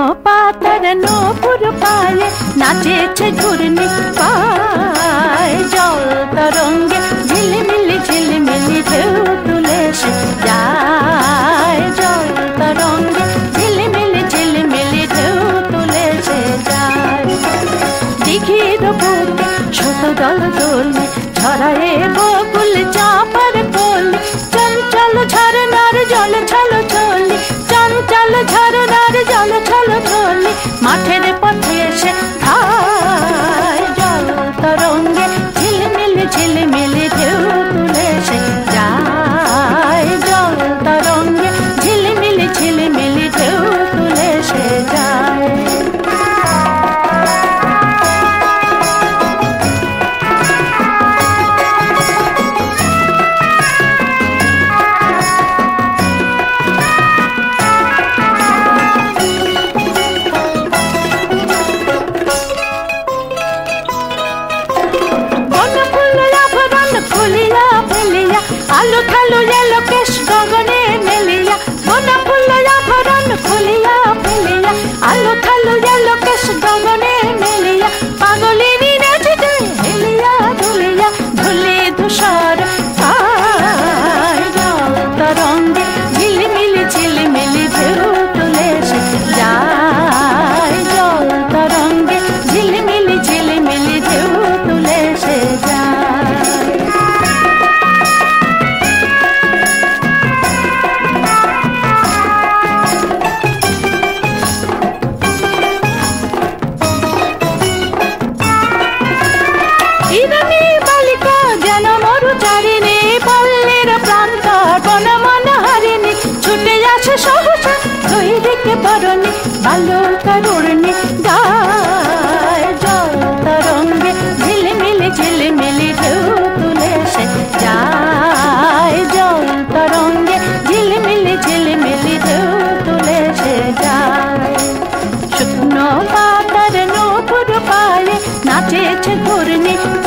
পাতার নূপুর পায়ে নাচেছে ঘূর্ণি পায়, জল তরঙ্গে ঝিলিমিলি ঝিলিমিলি ঢেউ তুলে সে যায়, জল তরঙ্গে ঝিলিমিলি ঝিলিমিলি ঢেউ তুলে সে যায়। দিঘির বুকে শত দল দোলে ছড়ায়ে বকুল চাপার কলি, চঞ্চল ঝরনার জল ছলো ছলি, চঞ্চল ঝরনার জল ছলো ছলি, মাঠের পথে এসে খায়, জল তরঙ্গে ঝিলমিল ঝিলমিলি ঢেউ তুলে সে যায়, জল তরঙ্গে ঝিলমিল ঝিলমিলি ঢেউ তুলে সে যায়। আলো থালো এলো কেশ গগনে মেলিয়া, বনা ফুল আভরণ খুলিয়া ফেলিয়া, আলো থালো এলো কেশ গগনে মেলিয়া, পাগলিনী নাচিতে হেলিয়া ধুলিয়া ধুলি ধূসর পায়, জল তরঙ্গে ঝিলিমিলি ঝিলিমিলি ঢেউ তুলে সে যায়, জল তরঙ্গে ঝিলিমিলি ঝিলিমিলি ঢেউ তুলে সে যায়। ইরানি বালিকা যেন মরুচারিণী, পল্লীর প্রান্তর বনমন হারিণী, ছুটে আসে সহসা দুই দিকে বরণী, বালুকারুণী গায়, জল তরঙ্গে ঝিলিমিলি ঝিলিমিলি ঢেউ তুলে সে যায়, জল তরঙ্গে ঝিলিমিলি ঝিলিমিলি ঢেউ তুলে সে যায়। শুকনো পাতার নূপুর পায়ে নাচেছে ঘূর্ণি